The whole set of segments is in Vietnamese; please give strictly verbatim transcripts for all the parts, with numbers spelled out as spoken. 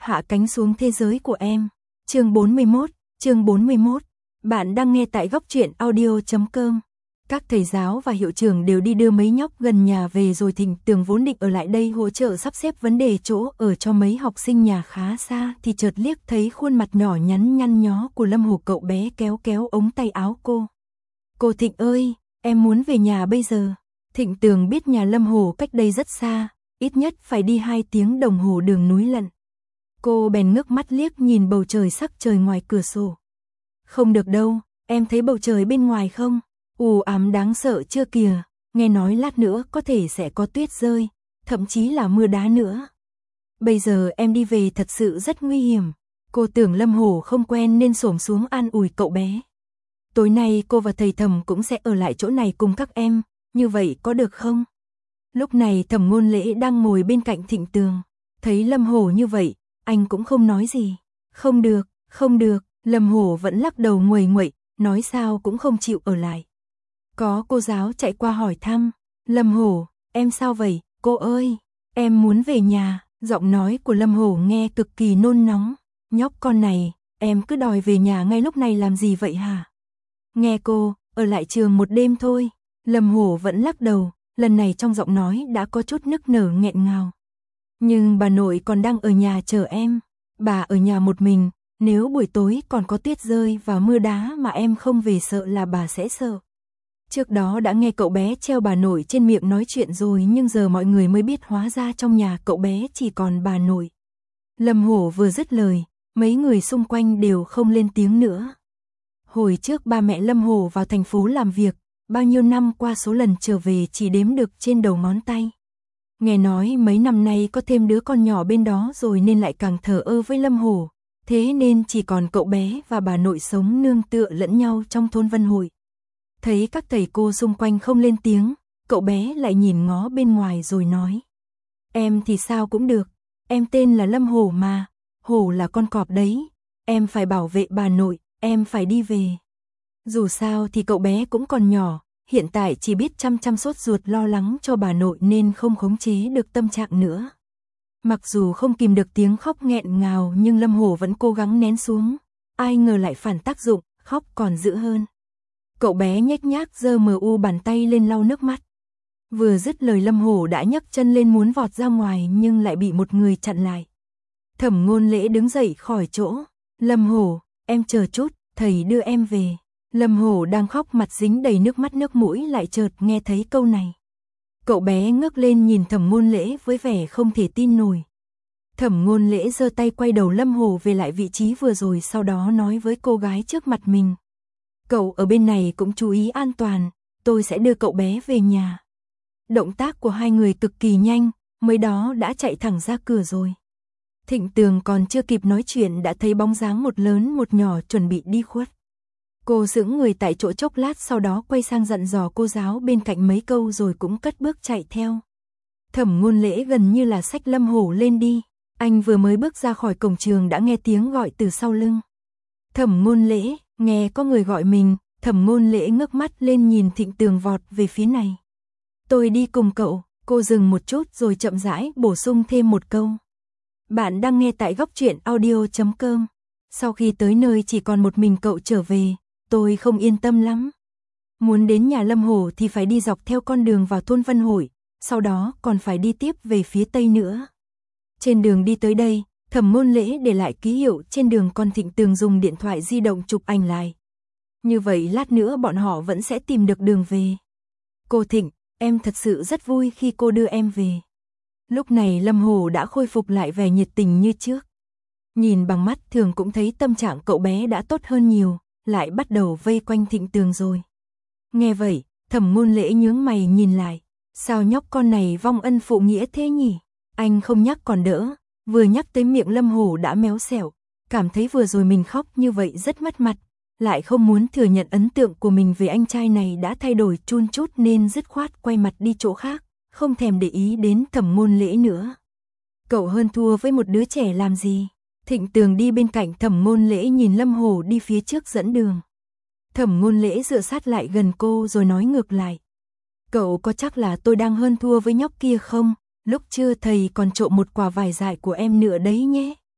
hạ cánh xuống thế giới của em. Chương bốn mươi mốt, chương bốn mươi mốt. Bạn đang nghe tại góc truyện audio chấm com. Các thầy giáo và hiệu trưởng đều đi đưa mấy nhóc gần nhà về rồi. Thịnh Tường vốn định ở lại đây hỗ trợ sắp xếp vấn đề chỗ ở cho mấy học sinh nhà khá xa, thì chợt liếc thấy khuôn mặt nhỏ nhắn nhăn nhó của Lâm Hồ. Cậu bé kéo kéo ống tay áo cô. Cô Thịnh ơi, em muốn về nhà bây giờ. Thịnh Tường biết nhà Lâm Hồ cách đây rất xa, ít nhất phải đi hai tiếng đồng hồ đường núi lận. Cô bèn ngước mắt liếc nhìn bầu trời sắc trời ngoài cửa sổ. Không được đâu, em thấy bầu trời bên ngoài không? U ám đáng sợ chưa kìa, nghe nói lát nữa có thể sẽ có tuyết rơi, thậm chí là mưa đá nữa. Bây giờ em đi về thật sự rất nguy hiểm. Cô tưởng Lâm Hồ không quen nên xổm xuống an ủi cậu bé. Tối nay cô và thầy Thẩm cũng sẽ ở lại chỗ này cùng các em, như vậy có được không? Lúc này Thẩm Ngôn Lễ đang ngồi bên cạnh Thịnh Tường, thấy Lâm Hồ như vậy, anh cũng không nói gì. Không được, không được, Lâm Hồ vẫn lắc đầu nguầy nguậy, nói sao cũng không chịu ở lại. Có cô giáo chạy qua hỏi thăm, Lâm Hồ, em sao vậy, cô ơi, em muốn về nhà. Giọng nói của Lâm Hồ nghe cực kỳ nôn nóng, nhóc con này, em cứ đòi về nhà ngay lúc này làm gì vậy hả? Nghe cô, ở lại trường một đêm thôi. Lâm Hồ vẫn lắc đầu, lần này trong giọng nói đã có chút nức nở nghẹn ngào. Nhưng bà nội còn đang ở nhà chờ em, bà ở nhà một mình, nếu buổi tối còn có tuyết rơi và mưa đá mà em không về sợ là bà sẽ sợ. Trước đó đã nghe cậu bé treo bà nội trên miệng nói chuyện rồi, nhưng giờ mọi người mới biết hóa ra trong nhà cậu bé chỉ còn bà nội. Lâm Hồ vừa dứt lời, mấy người xung quanh đều không lên tiếng nữa. Hồi trước ba mẹ Lâm Hồ vào thành phố làm việc, bao nhiêu năm qua số lần trở về chỉ đếm được trên đầu ngón tay. Nghe nói mấy năm nay có thêm đứa con nhỏ bên đó rồi nên lại càng thờ ơ với Lâm Hồ, thế nên chỉ còn cậu bé và bà nội sống nương tựa lẫn nhau trong thôn Vân Hội. Thấy các thầy cô xung quanh không lên tiếng, cậu bé lại nhìn ngó bên ngoài rồi nói. Em thì sao cũng được, em tên là Lâm Hồ mà, Hồ là con cọp đấy, em phải bảo vệ bà nội, em phải đi về. Dù sao thì cậu bé cũng còn nhỏ, hiện tại chỉ biết chăm chăm sốt ruột lo lắng cho bà nội nên không khống chế được tâm trạng nữa. Mặc dù không kìm được tiếng khóc nghẹn ngào nhưng Lâm Hồ vẫn cố gắng nén xuống, ai ngờ lại phản tác dụng, khóc còn dữ hơn. Cậu bé nhếch nhác giơ mờ u bàn tay lên lau nước mắt. Vừa dứt lời Lâm Hồ đã nhấc chân lên muốn vọt ra ngoài nhưng lại bị một người chặn lại. Thẩm Ngôn Lễ đứng dậy khỏi chỗ. Lâm Hồ, em chờ chút, thầy đưa em về. Lâm Hồ đang khóc mặt dính đầy nước mắt nước mũi lại chợt nghe thấy câu này. Cậu bé ngước lên nhìn Thẩm Ngôn Lễ với vẻ không thể tin nổi. Thẩm Ngôn Lễ giơ tay quay đầu Lâm Hồ về lại vị trí vừa rồi, sau đó nói với cô gái trước mặt mình. Cậu ở bên này cũng chú ý an toàn, tôi sẽ đưa cậu bé về nhà. Động tác của hai người cực kỳ nhanh, mới đó đã chạy thẳng ra cửa rồi. Thịnh Tường còn chưa kịp nói chuyện đã thấy bóng dáng một lớn một nhỏ chuẩn bị đi khuất. Cô sững người tại chỗ chốc lát, sau đó quay sang dặn dò cô giáo bên cạnh mấy câu rồi cũng cất bước chạy theo. Thẩm Ngôn Lễ gần như là xách Lâm Hồ lên đi. Anh vừa mới bước ra khỏi cổng trường đã nghe tiếng gọi từ sau lưng. Thẩm Ngôn Lễ, nghe có người gọi mình, Thẩm Ngôn Lễ ngước mắt lên nhìn Thịnh Tường vọt về phía này. Tôi đi cùng cậu. Cô dừng một chút rồi chậm rãi bổ sung thêm một câu. Bạn đang nghe tại góc truyện audio chấm com. Sau khi tới nơi chỉ còn một mình cậu trở về, tôi không yên tâm lắm. Muốn đến nhà Lâm Hồ thì phải đi dọc theo con đường vào thôn Vân Hội, sau đó còn phải đi tiếp về phía tây nữa. Trên đường đi tới đây, Thẩm Ngôn Lễ để lại ký hiệu trên đường, còn Thịnh Tường dùng điện thoại di động chụp ảnh lại. Như vậy lát nữa bọn họ vẫn sẽ tìm được đường về. Cô Thịnh, em thật sự rất vui khi cô đưa em về. Lúc này Lâm Hồ đã khôi phục lại vẻ nhiệt tình như trước. Nhìn bằng mắt thường cũng thấy tâm trạng cậu bé đã tốt hơn nhiều, lại bắt đầu vây quanh Thịnh Tường rồi. Nghe vậy, Thẩm Ngôn Lễ nhướng mày nhìn lại. Sao nhóc con này vong ân phụ nghĩa thế nhỉ? Anh không nhắc còn đỡ, vừa nhắc tới miệng Lâm Hồ đã méo xẻo, cảm thấy vừa rồi mình khóc như vậy rất mất mặt, lại không muốn thừa nhận ấn tượng của mình về anh trai này đã thay đổi chun chút nên dứt khoát quay mặt đi chỗ khác, không thèm để ý đến Thẩm Ngôn Lễ nữa. Cậu hơn thua với một đứa trẻ làm gì? Thịnh Tường đi bên cạnh Thẩm Ngôn Lễ nhìn Lâm Hồ đi phía trước dẫn đường. Thẩm Ngôn Lễ dựa sát lại gần cô rồi nói ngược lại. Cậu có chắc là tôi đang hơn thua với nhóc kia không? Lúc chưa thầy còn trộm một quả vải dại của em nữa đấy nhé.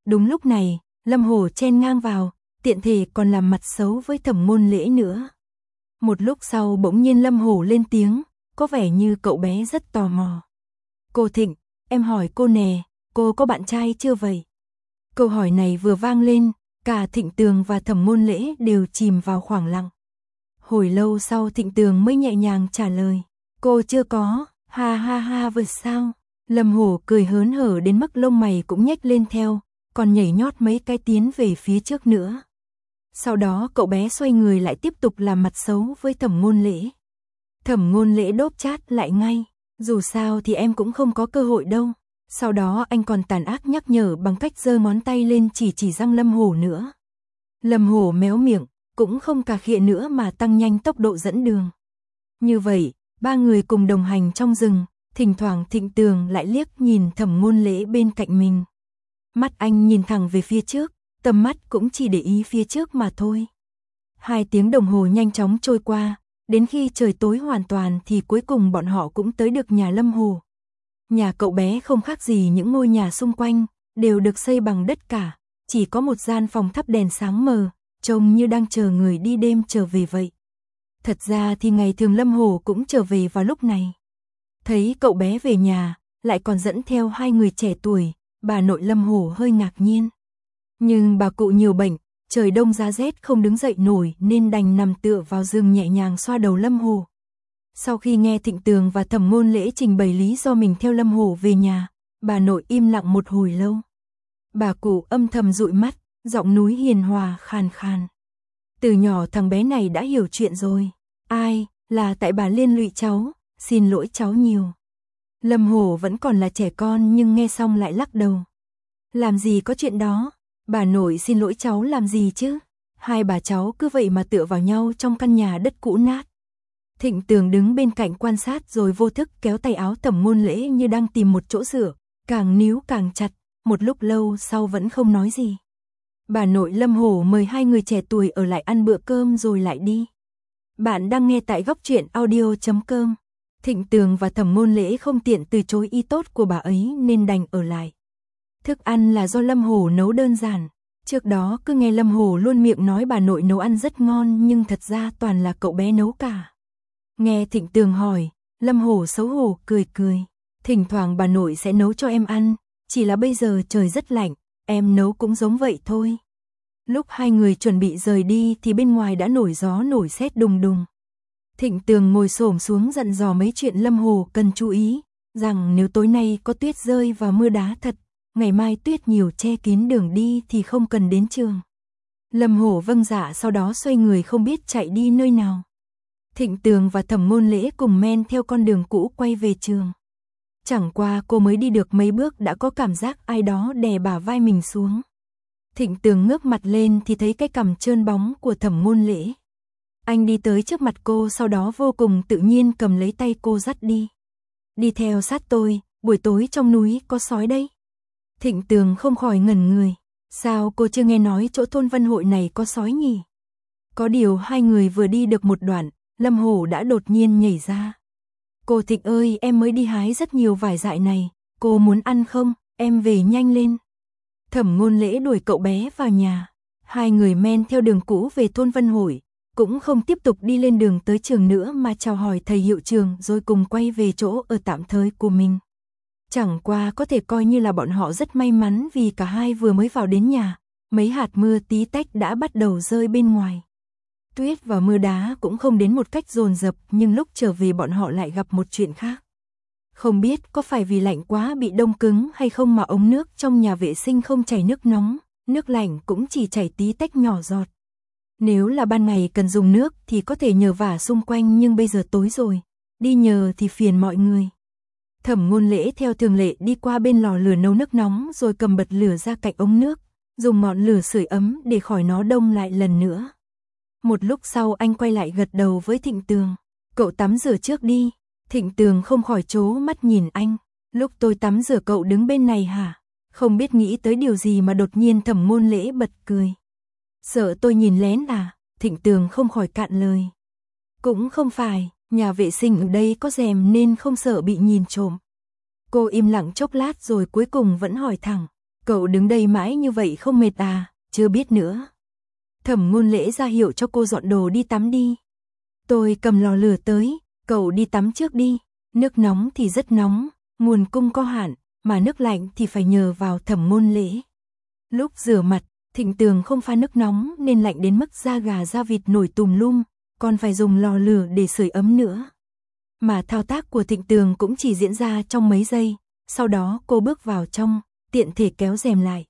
Đúng lúc này, Lâm Hổ chen ngang vào, tiện thể còn làm mặt xấu với Thẩm Ngôn Lễ nữa. Một lúc sau bỗng nhiên Lâm Hổ lên tiếng, có vẻ như cậu bé rất tò mò. Cô Thịnh, em hỏi cô nè, cô có bạn trai chưa vậy? Câu hỏi này vừa vang lên, cả Thịnh Tường và Thẩm Ngôn Lễ đều chìm vào khoảng lặng. Hồi lâu sau Thịnh Tường mới nhẹ nhàng trả lời, cô chưa có, ha ha ha vượt sao? Lâm Hổ cười hớn hở đến mức lông mày cũng nhếch lên theo, còn nhảy nhót mấy cái tiến về phía trước nữa. Sau đó cậu bé xoay người lại tiếp tục làm mặt xấu với Thẩm Ngôn Lễ. Thẩm Ngôn Lễ đốp chát lại ngay, dù sao thì em cũng không có cơ hội đâu. Sau đó anh còn tàn ác nhắc nhở bằng cách giơ ngón tay lên chỉ chỉ răng Lâm Hổ nữa. Lâm Hổ méo miệng, cũng không cà khịa nữa mà tăng nhanh tốc độ dẫn đường. Như vậy, ba người cùng đồng hành trong rừng, thỉnh thoảng Thịnh Tường lại liếc nhìn Thẩm Ngôn Lễ bên cạnh mình. Mắt anh nhìn thẳng về phía trước, tầm mắt cũng chỉ để ý phía trước mà thôi. Hai tiếng đồng hồ nhanh chóng trôi qua, đến khi trời tối hoàn toàn thì cuối cùng bọn họ cũng tới được nhà Lâm Hổ. Nhà cậu bé không khác gì những ngôi nhà xung quanh, đều được xây bằng đất cả, chỉ có một gian phòng thắp đèn sáng mờ, trông như đang chờ người đi đêm trở về vậy. Thật ra thì ngày thường Lâm Hổ cũng trở về vào lúc này. Thấy cậu bé về nhà, lại còn dẫn theo hai người trẻ tuổi, bà nội Lâm Hổ hơi ngạc nhiên. Nhưng bà cụ nhiều bệnh, trời đông giá rét không đứng dậy nổi nên đành nằm tựa vào giường nhẹ nhàng xoa đầu Lâm Hổ. Sau khi nghe Thịnh Tường và Thẩm Ngôn Lễ trình bày lý do mình theo Lâm Hổ về nhà, bà nội im lặng một hồi lâu. Bà cụ âm thầm dụi mắt, giọng núi hiền hòa khàn khàn. Từ nhỏ thằng bé này đã hiểu chuyện rồi. Ai, là tại bà liên lụy cháu, xin lỗi cháu nhiều. Lâm Hổ vẫn còn là trẻ con nhưng nghe xong lại lắc đầu. Làm gì có chuyện đó, bà nội xin lỗi cháu làm gì chứ? Hai bà cháu cứ vậy mà tựa vào nhau trong căn nhà đất cũ nát. Thịnh Tường đứng bên cạnh quan sát rồi vô thức kéo tay áo Thẩm Ngôn Lễ như đang tìm một chỗ dựa, càng níu càng chặt, một lúc lâu sau vẫn không nói gì. Bà nội Lâm Hổ mời hai người trẻ tuổi ở lại ăn bữa cơm rồi lại đi. Bạn đang nghe tại góc truyện audio chấm com. Thịnh Tường và Thẩm Ngôn Lễ không tiện từ chối ý tốt của bà ấy nên đành ở lại. Thức ăn là do Lâm Hổ nấu đơn giản. Trước đó cứ nghe Lâm Hổ luôn miệng nói bà nội nấu ăn rất ngon nhưng thật ra toàn là cậu bé nấu cả. Nghe Thịnh Tường hỏi, Lâm Hổ xấu hổ cười cười. Thỉnh thoảng bà nội sẽ nấu cho em ăn, chỉ là bây giờ trời rất lạnh, em nấu cũng giống vậy thôi. Lúc hai người chuẩn bị rời đi thì bên ngoài đã nổi gió nổi sét đùng đùng. Thịnh Tường ngồi xổm xuống dặn dò mấy chuyện Lâm Hổ cần chú ý, rằng nếu tối nay có tuyết rơi và mưa đá thật, ngày mai tuyết nhiều che kín đường đi thì không cần đến trường. Lâm Hổ vâng dạ sau đó xoay người không biết chạy đi nơi nào. Thịnh Tường và Thẩm Ngôn Lễ cùng men theo con đường cũ quay về trường. Chẳng qua cô mới đi được mấy bước đã có cảm giác ai đó đè bả vai mình xuống. Thịnh Tường ngước mặt lên thì thấy cái cằm trơn bóng của Thẩm Ngôn Lễ. Anh đi tới trước mặt cô sau đó vô cùng tự nhiên cầm lấy tay cô dắt đi. Đi theo sát tôi, buổi tối trong núi có sói đấy. Thịnh Tường không khỏi ngẩn người. Sao cô chưa nghe nói chỗ thôn Vân Hội này có sói nhỉ? Có điều hai người vừa đi được một đoạn, Lâm Hổ đã đột nhiên nhảy ra. Cô Thịnh ơi, em mới đi hái rất nhiều vải dại này, cô muốn ăn không? Em về nhanh lên. Thẩm Ngôn Lễ đuổi cậu bé vào nhà. Hai người men theo đường cũ về thôn Vân Hội, cũng không tiếp tục đi lên đường tới trường nữa mà chào hỏi thầy hiệu trường rồi cùng quay về chỗ ở tạm thời của mình. Chẳng qua có thể coi như là bọn họ rất may mắn vì cả hai vừa mới vào đến nhà, mấy hạt mưa tí tách đã bắt đầu rơi bên ngoài. Tuyết và mưa đá cũng không đến một cách dồn dập nhưng lúc trở về bọn họ lại gặp một chuyện khác. Không biết có phải vì lạnh quá bị đông cứng hay không mà ống nước trong nhà vệ sinh không chảy nước nóng, nước lạnh cũng chỉ chảy tí tách nhỏ giọt. Nếu là ban ngày cần dùng nước thì có thể nhờ vả xung quanh nhưng bây giờ tối rồi, đi nhờ thì phiền mọi người. Thẩm Ngôn Lễ theo thường lệ đi qua bên lò lửa nấu nước nóng rồi cầm bật lửa ra cạnh ống nước, dùng ngọn lửa sưởi ấm để khỏi nó đông lại lần nữa. Một lúc sau anh quay lại gật đầu với Thịnh Tường. Cậu tắm rửa trước đi. Thịnh Tường không khỏi trố mắt nhìn anh. Lúc tôi tắm rửa cậu đứng bên này hả? Không biết nghĩ tới điều gì mà đột nhiên Thẩm Ngôn Lễ bật cười. Sợ tôi nhìn lén à? Thịnh Tường không khỏi cạn lời. Cũng không phải, nhà vệ sinh ở đây có rèm nên không sợ bị nhìn trộm. Cô im lặng chốc lát rồi cuối cùng vẫn hỏi thẳng. Cậu đứng đây mãi như vậy không mệt à, chưa biết nữa. Thẩm Ngôn Lễ ra hiệu cho cô dọn đồ đi tắm đi. Tôi cầm lò lửa tới, cậu đi tắm trước đi, nước nóng thì rất nóng, nguồn cung có hạn, mà nước lạnh thì phải nhờ vào Thẩm Ngôn Lễ. Lúc rửa mặt, Thịnh Tường không pha nước nóng nên lạnh đến mức da gà da vịt nổi tùm lum, còn phải dùng lò lửa để sưởi ấm nữa. Mà thao tác của Thịnh Tường cũng chỉ diễn ra trong mấy giây, sau đó cô bước vào trong, tiện thể kéo rèm lại.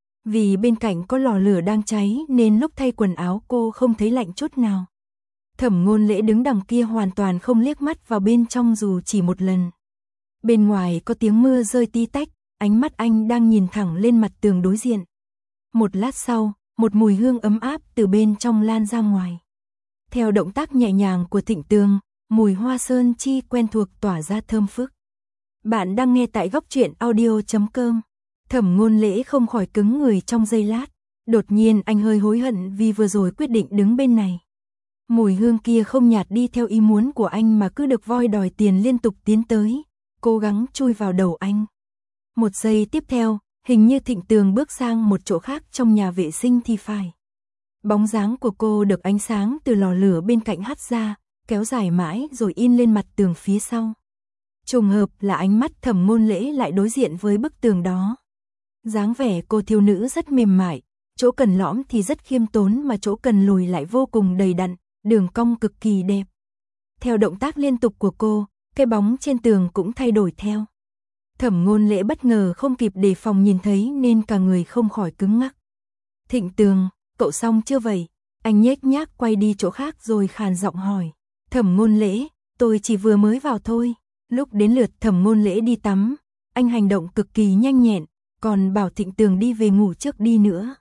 Vì bên cạnh có lò lửa đang cháy nên lúc thay quần áo cô không thấy lạnh chút nào. Thẩm Ngôn Lễ đứng đằng kia hoàn toàn không liếc mắt vào bên trong dù chỉ một lần. Bên ngoài có tiếng mưa rơi tí tách, ánh mắt anh đang nhìn thẳng lên mặt tường đối diện. Một lát sau, một mùi hương ấm áp từ bên trong lan ra ngoài. Theo động tác nhẹ nhàng của Thịnh Tường, mùi hoa sơn chi quen thuộc tỏa ra thơm phức. Bạn đang nghe tại góc truyện audio chấm com. Thẩm Ngôn Lễ không khỏi cứng người trong giây lát. Đột nhiên anh hơi hối hận vì vừa rồi quyết định đứng bên này. Mùi hương kia không nhạt đi theo ý muốn của anh mà cứ được voi đòi tiền liên tục tiến tới, cố gắng chui vào đầu anh. Một giây tiếp theo, hình như Thịnh Tường bước sang một chỗ khác trong nhà vệ sinh thì phải. Bóng dáng của cô được ánh sáng từ lò lửa bên cạnh hắt ra, kéo dài mãi rồi in lên mặt tường phía sau. Trùng hợp là ánh mắt Thẩm Ngôn Lễ lại đối diện với bức tường đó. Dáng vẻ cô thiếu nữ rất mềm mại, chỗ cần lõm thì rất khiêm tốn mà chỗ cần lùi lại vô cùng đầy đặn, đường cong cực kỳ đẹp. Theo động tác liên tục của cô, cái bóng trên tường cũng thay đổi theo. Thẩm Ngôn Lễ bất ngờ không kịp đề phòng nhìn thấy nên cả người không khỏi cứng ngắc. Thịnh Tường, cậu xong chưa vậy? Anh nhếch nhác quay đi chỗ khác rồi khàn giọng hỏi. Thẩm Ngôn Lễ, tôi chỉ vừa mới vào thôi. Lúc đến lượt Thẩm Ngôn Lễ đi tắm, anh hành động cực kỳ nhanh nhẹn, còn bảo Thịnh Tường đi về ngủ trước đi nữa.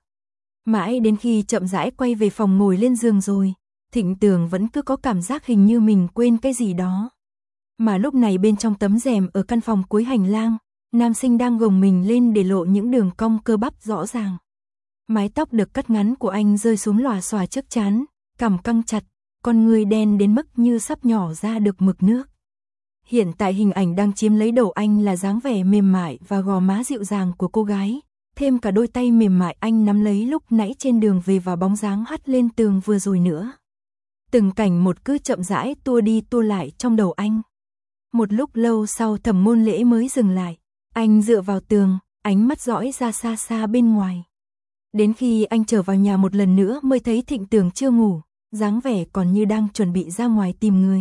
Mãi đến khi chậm rãi quay về phòng ngồi lên giường rồi, Thịnh Tường vẫn cứ có cảm giác hình như mình quên cái gì đó. Mà lúc này bên trong tấm rèm ở căn phòng cuối hành lang, nam sinh đang gồng mình lên để lộ những đường cong cơ bắp rõ ràng. Mái tóc được cắt ngắn của anh rơi xuống lòa xòa trước trán, cằm căng chặt, con người đen đến mức như sắp nhỏ ra được mực nước. Hiện tại hình ảnh đang chiếm lấy đầu anh là dáng vẻ mềm mại và gò má dịu dàng của cô gái, thêm cả đôi tay mềm mại anh nắm lấy lúc nãy trên đường về và bóng dáng hắt lên tường vừa rồi nữa. Từng cảnh một cứ chậm rãi tua đi tua lại trong đầu anh. Một lúc lâu sau Thẩm Ngôn Lễ mới dừng lại, anh dựa vào tường, ánh mắt dõi ra xa xa bên ngoài. Đến khi anh trở vào nhà một lần nữa mới thấy Thịnh Tường chưa ngủ, dáng vẻ còn như đang chuẩn bị ra ngoài tìm người.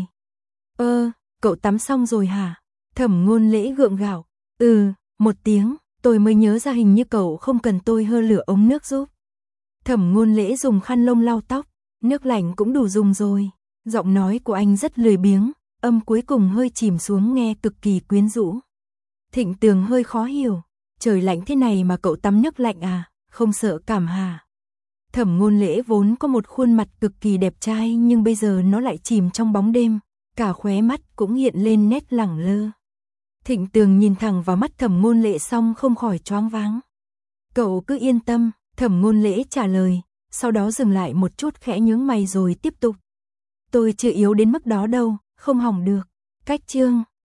Ơ, cậu tắm xong rồi hả? Thẩm Ngôn Lễ gượng gạo. Ừ, một tiếng, tôi mới nhớ ra hình như cậu không cần tôi hơ lửa ống nước giúp. Thẩm Ngôn Lễ dùng khăn lông lau tóc, nước lạnh cũng đủ dùng rồi. Giọng nói của anh rất lười biếng, âm cuối cùng hơi chìm xuống nghe cực kỳ quyến rũ. Thịnh Tường hơi khó hiểu, trời lạnh thế này mà cậu tắm nước lạnh à, không sợ cảm hả? Thẩm Ngôn Lễ vốn có một khuôn mặt cực kỳ đẹp trai nhưng bây giờ nó lại chìm trong bóng đêm, cả khóe mắt cũng hiện lên nét lẳng lơ. Thịnh Tường nhìn thẳng vào mắt Thẩm Ngôn Lễ xong không khỏi choáng váng. Cậu cứ yên tâm, Thẩm Ngôn Lễ trả lời, sau đó dừng lại một chút khẽ nhướng mày rồi tiếp tục. Tôi chưa yếu đến mức đó đâu, không hỏng được. Cách chương